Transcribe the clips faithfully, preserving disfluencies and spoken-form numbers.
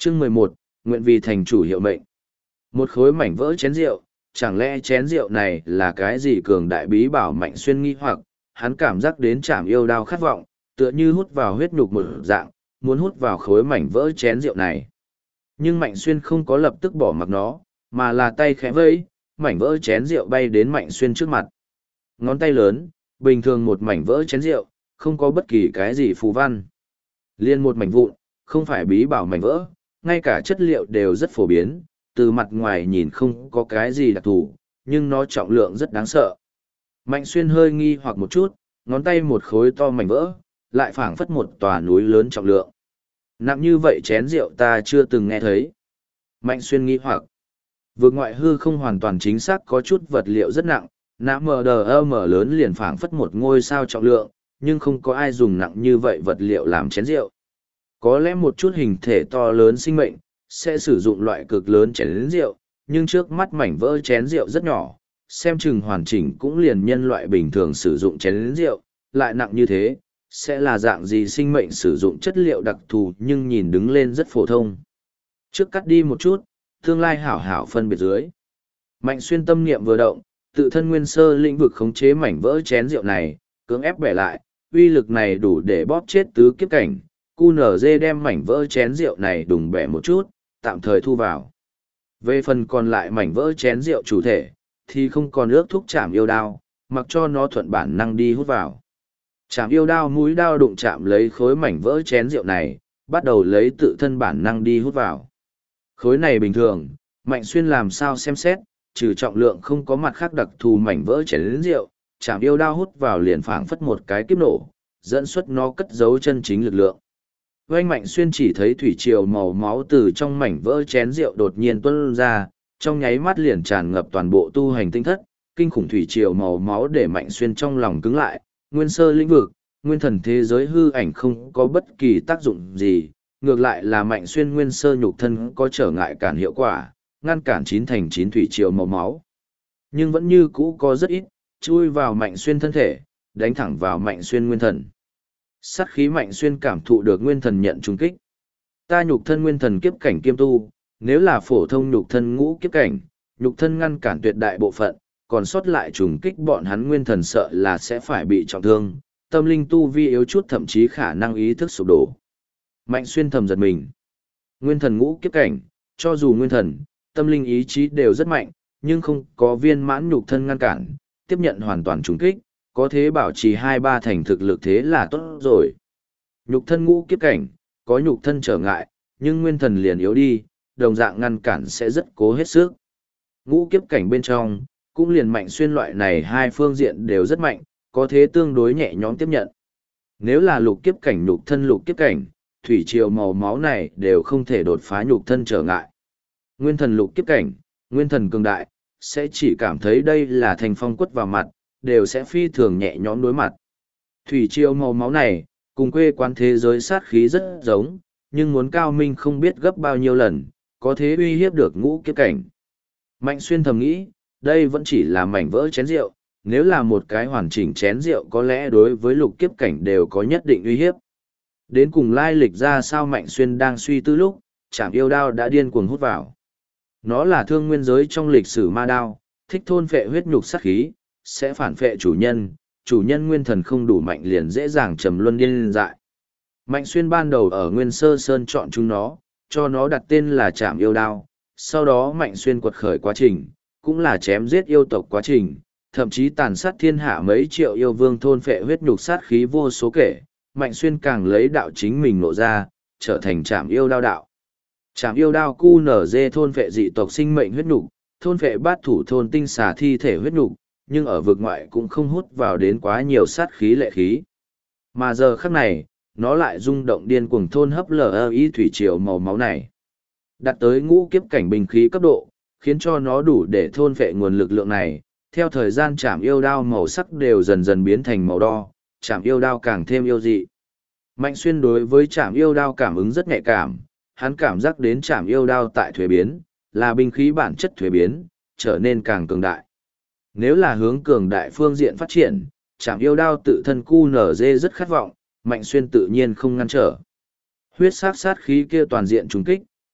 Chương mười một, nguyện vì thành chủ hiệu mệnh. Một khối mảnh vỡ chén rượu, chẳng lẽ chén rượu này là cái gì cường đại bí bảo? Mạnh Xuyên nghi hoặc, hắn cảm giác đến chạm yêu đao khát vọng, tựa như hút vào huyết nhục một dạng, muốn hút vào khối mảnh vỡ chén rượu này. Nhưng Mạnh Xuyên không có lập tức bỏ mặc nó, mà là tay khẽ vẫy, mảnh vỡ chén rượu bay đến Mạnh Xuyên trước mặt. Ngón tay lớn, bình thường một mảnh vỡ chén rượu, không có bất kỳ cái gì phù văn. Liên một mảnh vụn, không phải bí bảo mảnh vỡ, ngay cả chất liệu đều rất phổ biến, từ mặt ngoài nhìn không có cái gì đặc thù, nhưng nó trọng lượng rất đáng sợ. Mạnh Xuyên hơi nghi hoặc một chút, ngón tay một khối to mảnh vỡ, lại phảng phất một tòa núi lớn trọng lượng. Nặng như vậy chén rượu ta chưa từng nghe thấy. Mạnh Xuyên nghi hoặc, vượt ngoại hư không hoàn toàn chính xác có chút vật liệu rất nặng, nã mờ đờ ơ mở lớn liền phảng phất một ngôi sao trọng lượng, nhưng không có ai dùng nặng như vậy vật liệu làm chén rượu. Có lẽ một chút hình thể to lớn sinh mệnh, sẽ sử dụng loại cực lớn chén rượu, nhưng trước mắt mảnh vỡ chén rượu rất nhỏ, xem chừng hoàn chỉnh cũng liền nhân loại bình thường sử dụng chén rượu, lại nặng như thế, sẽ là dạng gì sinh mệnh sử dụng chất liệu đặc thù nhưng nhìn đứng lên rất phổ thông. Trước cắt đi một chút, tương lai hảo hảo phân biệt dưới. Mạnh Xuyên tâm niệm vừa động, tự thân nguyên sơ lĩnh vực khống chế mảnh vỡ chén rượu này, cưỡng ép bẻ lại, uy lực này đủ để bóp chết tứ kiếp cảnh. cu en giê đem mảnh vỡ chén rượu này đùng bẻ một chút, tạm thời thu vào. Về phần còn lại mảnh vỡ chén rượu chủ thể, thì không còn ước thúc chạm yêu đao, mặc cho nó thuận bản năng đi hút vào. Chạm yêu đao mũi đao đụng chạm lấy khối mảnh vỡ chén rượu này, bắt đầu lấy tự thân bản năng đi hút vào. Khối này bình thường, Mạnh Xuyên làm sao xem xét, trừ trọng lượng không có mặt khác đặc thù mảnh vỡ chén rượu, chạm yêu đao hút vào liền phảng phất một cái kiếp nổ, dẫn xuất nó cất giấu chân chính lực lượng. Oanh Mạnh Xuyên chỉ thấy thủy triều màu máu từ trong mảnh vỡ chén rượu đột nhiên tuôn ra, trong nháy mắt liền tràn ngập toàn bộ tu hành tinh thất, kinh khủng thủy triều màu máu để Mạnh Xuyên trong lòng cứng lại, nguyên sơ lĩnh vực, nguyên thần thế giới hư ảnh không có bất kỳ tác dụng gì, ngược lại là Mạnh Xuyên nguyên sơ nhục thân có trở ngại cản hiệu quả, ngăn cản chín thành chín thủy triều màu máu. Nhưng vẫn như cũ có rất ít, chui vào Mạnh Xuyên thân thể, đánh thẳng vào Mạnh Xuyên nguyên thần. Sát khí Mạnh Xuyên cảm thụ được nguyên thần nhận trùng kích. Ta nhục thân nguyên thần kiếp cảnh kiêm tu, nếu là phổ thông nhục thân ngũ kiếp cảnh, nhục thân ngăn cản tuyệt đại bộ phận, còn sót lại trùng kích bọn hắn nguyên thần sợ là sẽ phải bị trọng thương, tâm linh tu vi yếu chút thậm chí khả năng ý thức sụp đổ. Mạnh Xuyên thầm giật mình. Nguyên thần ngũ kiếp cảnh, cho dù nguyên thần, tâm linh ý chí đều rất mạnh, nhưng không có viên mãn nhục thân ngăn cản, tiếp nhận hoàn toàn trùng kích, có thế bảo trì hai ba thành thực lực thế là tốt rồi. Nhục thân ngũ kiếp cảnh, có nhục thân trở ngại, nhưng nguyên thần liền yếu đi, đồng dạng ngăn cản sẽ rất cố hết sức. Ngũ kiếp cảnh bên trong, cũng liền Mạnh Xuyên loại này hai phương diện đều rất mạnh, có thế tương đối nhẹ nhõm tiếp nhận. Nếu là lục kiếp cảnh nhục thân lục kiếp cảnh, thủy triều màu máu này đều không thể đột phá nhục thân trở ngại. Nguyên thần lục kiếp cảnh, nguyên thần cường đại, sẽ chỉ cảm thấy đây là thành phong quất vào mặt, đều sẽ phi thường nhẹ nhõm đối mặt. Thủy triều màu máu này, cùng quê quán thế giới sát khí rất giống, nhưng muốn cao minh không biết gấp bao nhiêu lần, có thế uy hiếp được ngũ kiếp cảnh. Mạnh Xuyên thầm nghĩ, đây vẫn chỉ là mảnh vỡ chén rượu, nếu là một cái hoàn chỉnh chén rượu có lẽ đối với lục kiếp cảnh đều có nhất định uy hiếp. Đến cùng lai lịch ra sao Mạnh Xuyên đang suy tư lúc, chạm yêu đao đã điên cuồng hút vào. Nó là thương nguyên giới trong lịch sử ma đao, thích thôn phệ huyết nhục sát khí, sẽ phản phệ chủ nhân, chủ nhân nguyên thần không đủ mạnh liền dễ dàng trầm luân điên dại. Mạnh Xuyên ban đầu ở Nguyên Sơ Sơn chọn chúng nó, cho nó đặt tên là Trảm Yêu Đao, sau đó Mạnh Xuyên quật khởi quá trình, cũng là chém giết yêu tộc quá trình, thậm chí tàn sát thiên hạ mấy triệu yêu vương thôn phệ huyết nhục sát khí vô số kể, Mạnh Xuyên càng lấy đạo chính mình nộ ra, trở thành Trảm Yêu Đao đạo. Trảm Yêu Đao cu nở dê thôn phệ dị tộc sinh mệnh huyết nhục, thôn phệ bát thủ thôn tinh xà thi thể huyết nhục, nhưng ở vực ngoại cũng không hút vào đến quá nhiều sát khí lệ khí. Mà giờ khắc này, nó lại rung động điên cuồng thôn hấp lờ ý thủy triều màu máu này. Đạt tới ngũ kiếp cảnh bình khí cấp độ, khiến cho nó đủ để thôn phệ nguồn lực lượng này. Theo thời gian Trảm Yêu Đao màu sắc đều dần dần biến thành màu đo, Trảm Yêu Đao càng thêm yêu dị. Mạnh Xuyên đối với Trảm Yêu Đao cảm ứng rất nhạy cảm, hắn cảm giác đến Trảm Yêu Đao tại thuế biến, là binh khí bản chất thuế biến, trở nên càng cường đại. Nếu là hướng cường đại phương diện phát triển, Trảm Yêu Đao tự thân cu nở dê rất khát vọng, Mạnh Xuyên tự nhiên không ngăn trở. Huyết sát sát khí kia toàn diện trùng kích,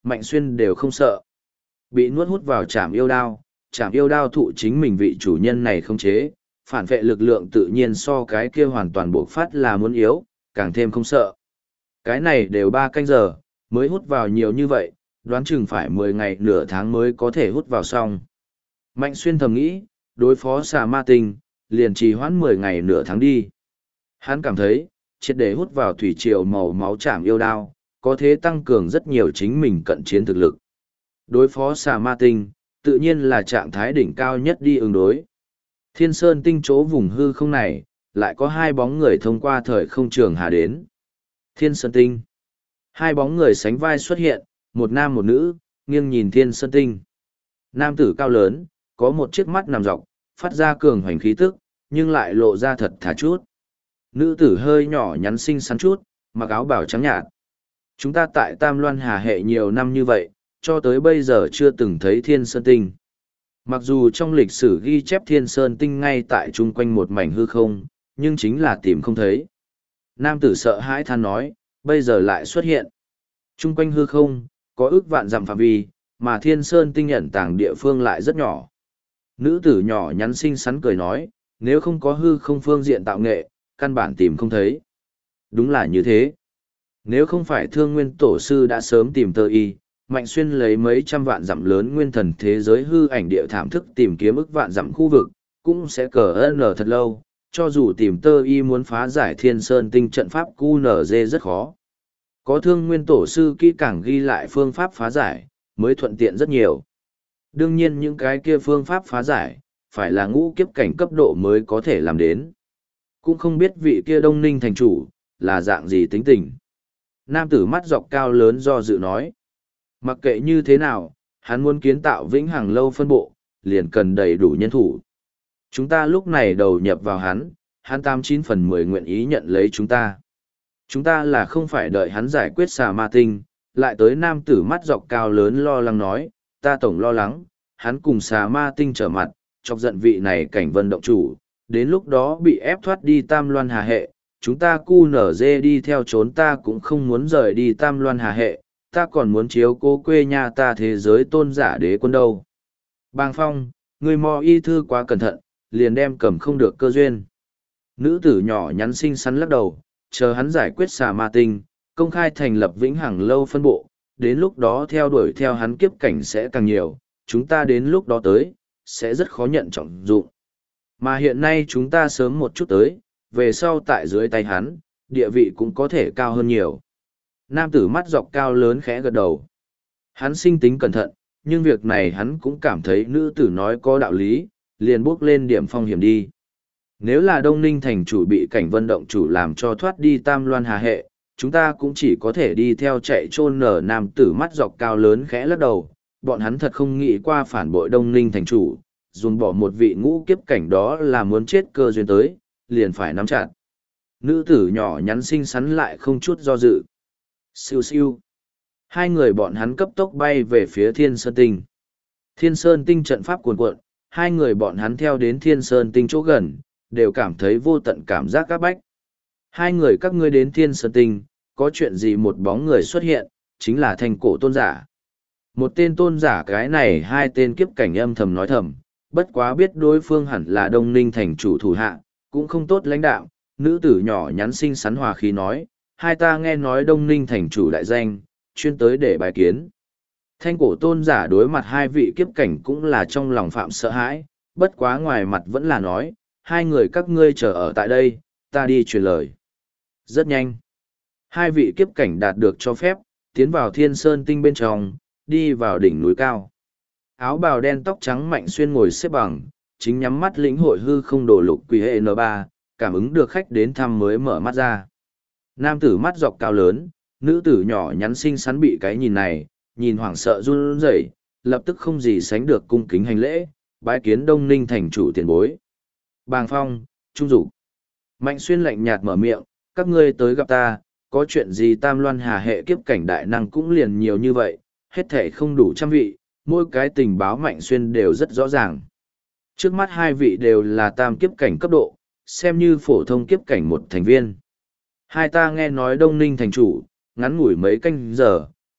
Mạnh Xuyên đều không sợ. Bị nuốt hút vào trảm yêu đao, trảm yêu đao thụ chính mình vị chủ nhân này không chế, phản vệ lực lượng tự nhiên so cái kia hoàn toàn bộc phát là muốn yếu, càng thêm không sợ. Cái này đều ba canh giờ, mới hút vào nhiều như vậy, đoán chừng phải mười ngày nửa tháng mới có thể hút vào xong. Mạnh Xuyên thầm nghĩ, đối phó xà ma tinh, liền trì hoãn mười ngày nửa tháng đi. Hắn cảm thấy, triệt để hút vào thủy triều màu máu chạm yêu đao, có thể tăng cường rất nhiều chính mình cận chiến thực lực. Đối phó xà ma tinh, tự nhiên là trạng thái đỉnh cao nhất đi ứng đối. Thiên Sơn tinh chỗ vùng hư không này, lại có hai bóng người thông qua thời không trường hà đến. Thiên Sơn tinh. Hai bóng người sánh vai xuất hiện, một nam một nữ, nghiêng nhìn Thiên Sơn tinh. Nam tử cao lớn, có một chiếc mắt nằm dọc, phát ra cường hoành khí tức, nhưng lại lộ ra thật thà chút. Nữ tử hơi nhỏ nhắn xinh xắn chút, mặc áo bào trắng nhạt. Chúng ta tại Tam Loan Hà hệ nhiều năm như vậy, cho tới bây giờ chưa từng thấy Thiên Sơn tinh. Mặc dù trong lịch sử ghi chép Thiên Sơn tinh ngay tại chung quanh một mảnh hư không, nhưng chính là tìm không thấy. Nam tử sợ hãi than nói, bây giờ lại xuất hiện. Chung quanh hư không, có ước vạn dặm phạm vi, mà Thiên Sơn tinh ẩn tàng địa phương lại rất nhỏ. Nữ tử nhỏ nhắn xinh xắn cười nói, nếu không có hư không phương diện tạo nghệ, căn bản tìm không thấy. Đúng là như thế. Nếu không phải Thương Nguyên Tổ sư đã sớm tìm tơ y, Mạnh Xuyên lấy mấy trăm vạn dặm lớn nguyên thần thế giới hư ảnh địa thảm thức tìm kiếm ức vạn dặm khu vực, cũng sẽ cờ ơn nở thật lâu, cho dù tìm tơ y muốn phá giải Thiên Sơn tinh trận pháp cu nở dê rất khó. Có Thương Nguyên Tổ sư kỹ càng ghi lại phương pháp phá giải, mới thuận tiện rất nhiều. Đương nhiên những cái kia phương pháp phá giải, phải là ngũ kiếp cảnh cấp độ mới có thể làm đến. Cũng không biết vị kia Đông Ninh thành chủ, là dạng gì tính tình. Nam tử mắt dọc cao lớn do dự nói. Mặc kệ như thế nào, hắn muốn kiến tạo vĩnh hằng lâu phân bộ, liền cần đầy đủ nhân thủ. Chúng ta lúc này đầu nhập vào hắn, hắn tám chín phần mười nguyện ý nhận lấy chúng ta. Chúng ta là không phải đợi hắn giải quyết xà ma tinh, lại tới nam tử mắt dọc cao lớn lo lắng nói, ta tổng lo lắng, hắn cùng xà ma tinh trở mặt, chọc giận vị này cảnh vân động chủ, đến lúc đó bị ép thoát đi Tam Loan Hà hệ, chúng ta cu nở dê đi theo trốn ta cũng không muốn rời đi Tam Loan Hà hệ, ta còn muốn chiếu cố quê nhà ta thế giới tôn giả đế quân đâu. Bàng Phong, người mò y thư quá cẩn thận, liền đem cầm không được cơ duyên. Nữ tử nhỏ nhắn xinh xắn lắc đầu, chờ hắn giải quyết xà ma tinh, công khai thành lập vĩnh hằng lâu phân bộ, đến lúc đó theo đuổi theo hắn kiếp cảnh sẽ càng nhiều, chúng ta đến lúc đó tới, sẽ rất khó nhận trọng dụng. Mà hiện nay chúng ta sớm một chút tới, về sau tại dưới tay hắn, địa vị cũng có thể cao hơn nhiều. Nam tử mắt dọc cao lớn khẽ gật đầu. Hắn sinh tính cẩn thận, nhưng việc này hắn cũng cảm thấy nữ tử nói có đạo lý, liền bước lên điểm phong hiểm đi. Nếu là Đông Ninh thành chủ bị cảnh vân động chủ làm cho thoát đi Tam Loan Hà hệ, chúng ta cũng chỉ có thể đi theo chạy trôn nở. Nam tử mắt dọc cao lớn khẽ lắc đầu, bọn hắn thật không nghĩ qua phản bội Đông Ninh thành chủ, dùng bỏ một vị ngũ kiếp cảnh đó là muốn chết cơ duyên tới, liền phải nắm chặt. Nữ tử nhỏ nhắn xinh xắn lại không chút do dự. Siêu siêu. Hai người bọn hắn cấp tốc bay về phía Thiên Sơn Tinh. Thiên Sơn Tinh trận pháp cuồn cuộn, hai người bọn hắn theo đến Thiên Sơn Tinh chỗ gần, đều cảm thấy vô tận cảm giác các bách. Hai người các ngươi đến Thiên Sơn Tinh, có chuyện gì? Một bóng người xuất hiện, chính là Thanh Cổ tôn giả. Một tên tôn giả cái này hai tên kiếp cảnh âm thầm nói thầm, bất quá biết đối phương hẳn là Đông Ninh thành chủ thủ hạ, cũng không tốt lãnh đạo. Nữ tử nhỏ nhắn xinh xắn hòa khí nói, hai ta nghe nói Đông Ninh thành chủ đại danh, chuyên tới để bài kiến. Thanh cổ tôn giả đối mặt hai vị kiếp cảnh cũng là trong lòng phạm sợ hãi, bất quá ngoài mặt vẫn là nói, hai người các ngươi chờ ở tại đây, ta đi truyền lời. Rất nhanh. Hai vị kiếp cảnh đạt được cho phép, tiến vào Thiên Sơn Tinh bên trong, đi vào đỉnh núi cao. Áo bào đen tóc trắng Mạnh Xuyên ngồi xếp bằng, chính nhắm mắt lĩnh hội hư không đổ lục quỷ hệ N ba, cảm ứng được khách đến thăm mới mở mắt ra. Nam tử mắt dọc cao lớn, nữ tử nhỏ nhắn xinh xắn bị cái nhìn này, nhìn hoảng sợ run rẩy, lập tức không gì sánh được cung kính hành lễ, bái kiến Đông Ninh thành chủ tiền bối. Bàng Phong, Trung Dục. Mạnh Xuyên lạnh nhạt mở miệng, các ngươi tới gặp ta, có chuyện gì? Tam Loan Hà hệ kiếp cảnh đại năng cũng liền nhiều như vậy, hết thể không đủ trăm vị, mỗi cái tình báo Mạnh Xuyên đều rất rõ ràng. Trước mắt hai vị đều là tam kiếp cảnh cấp độ, xem như phổ thông kiếp cảnh một thành viên. Hai ta nghe nói Đông Ninh thành chủ, ngắn ngủi mấy canh giờ,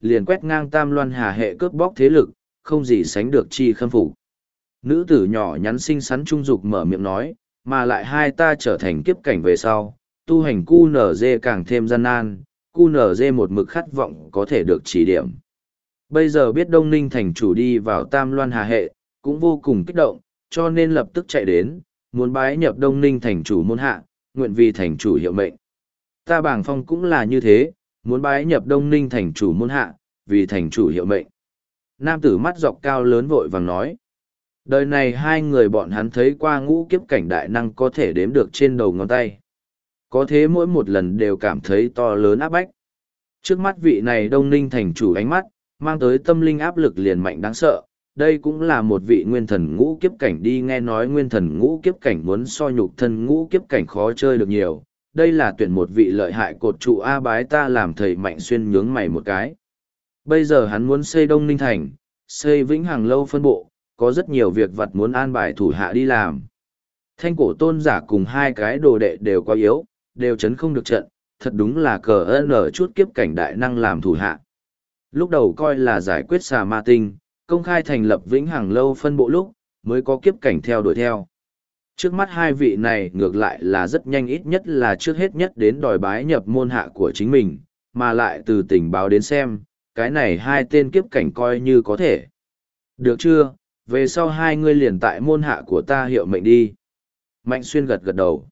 liền quét ngang tam loan hà hệ cướp bóc thế lực, không gì sánh được chi khâm phục. Nữ tử nhỏ nhắn xinh xắn trung dục mở miệng nói, mà lại hai ta trở thành kiếp cảnh về sau, tu hành cu nở dê càng thêm gian nan, cu nở dê một mực khát vọng có thể được chỉ điểm. Bây giờ biết Đông Ninh thành chủ đi vào tam loan hà hệ, cũng vô cùng kích động, cho nên lập tức chạy đến, muốn bái nhập Đông Ninh thành chủ môn hạ, nguyện vì thành chủ hiệu mệnh. Ta bảng phong cũng là như thế, muốn bái nhập Đông Ninh thành chủ môn hạ, vì thành chủ hiệu mệnh. Nam tử mắt dọc cao lớn vội vàng nói. Đời này hai người bọn hắn thấy qua ngũ kiếp cảnh đại năng có thể đếm được trên đầu ngón tay. Có thế mỗi một lần đều cảm thấy to lớn áp bách. Trước mắt vị này Đông Ninh thành chủ ánh mắt, mang tới tâm linh áp lực liền mạnh đáng sợ. Đây cũng là một vị nguyên thần ngũ kiếp cảnh đi, nghe nói nguyên thần ngũ kiếp cảnh muốn so nhục thân ngũ kiếp cảnh khó chơi được nhiều. Đây là tuyển một vị lợi hại cột trụ A bái ta làm thầy Mạnh Xuyên nhướng mày một cái. Bây giờ hắn muốn xây Đông Ninh thành, xây Vĩnh Hằng lâu phân bộ, có rất nhiều việc vặt muốn an bài thủ hạ đi làm. Thanh cổ tôn giả cùng hai cái đồ đệ đều quá yếu, đều chấn không được trận, thật đúng là cờ ơn ở chút kiếp cảnh đại năng làm thủ hạ. Lúc đầu coi là giải quyết xà ma tinh, công khai thành lập Vĩnh Hằng lâu phân bộ lúc, mới có kiếp cảnh theo đuổi theo. Trước mắt hai vị này ngược lại là rất nhanh, ít nhất là trước hết nhất đến đòi bái nhập môn hạ của chính mình, mà lại từ tình báo đến xem, cái này hai tên kiếp cảnh coi như có thể. Được chưa, về sau hai ngươi liền tại môn hạ của ta hiệu mệnh đi. Mạnh Xuyên gật gật đầu.